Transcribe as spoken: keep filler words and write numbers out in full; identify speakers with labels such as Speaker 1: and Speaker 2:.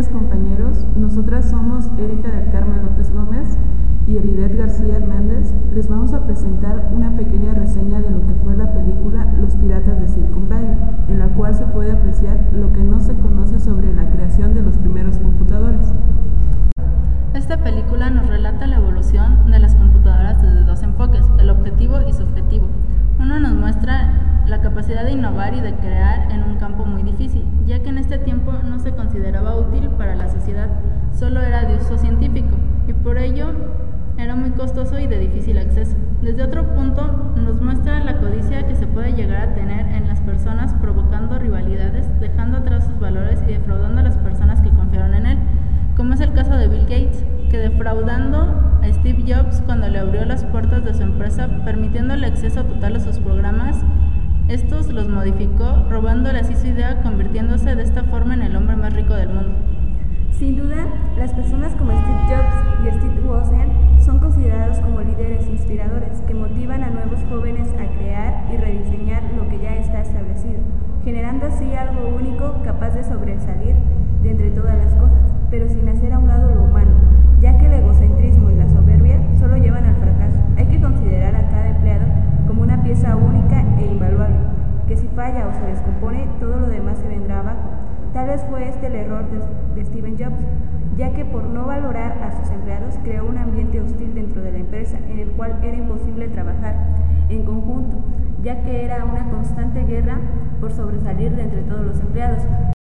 Speaker 1: días, compañeros. Nosotras somos Erika del Carmen López Gómez y Elidet García Hernández. Les vamos a presentar una pequeña reseña de lo que fue la película Los Piratas de Silicon Valley, en la cual se puede apreciar lo que no se conoce sobre la creación de los primeros computadores.
Speaker 2: Esta película nos relata la evolución de las computadoras desde dos enfoques, el objetivo y subjetivo. Uno nos muestra la capacidad de innovar y de crear en un campo muy difícil, ya que en este tiempo no se consideraba útil para la sociedad, solo era de uso científico y por ello era muy costoso y de difícil acceso. Desde otro punto nos muestra la codicia que se puede llegar a tener en las personas, provocando rivalidades, dejando atrás sus valores y defraudando a las personas que confiaron en él, como es el caso de Bill Gates, que defraudando a Steve Jobs cuando le abrió las puertas de su empresa, permitiéndole acceso total a sus programas, estos los modificó, robándole así su idea, convirtiéndose de esta forma en el hombre más rico del mundo.
Speaker 3: Sin duda, las personas como Steve Jobs y Steve Wozniak son considerados como líderes inspiradores que motivan a nuevos jóvenes a crear y rediseñar lo que ya está establecido, generando así algo único capaz de sobresalir de entre todas las cosas, pero sin hacer a un lado lo humano, ya que el egocentrismo y la soberbia solo llevan al fracaso. Hay que considerar a cada empleado como una pieza única e invaluable, que si falla o se descompone, todo lo demás se vendrá abajo. Tal vez fue este el error de, de Steve Jobs, ya que por no valorar a sus empleados creó un ambiente hostil dentro de la empresa en el cual era imposible trabajar en conjunto, ya que era una constante guerra por sobresalir de entre todos los empleados.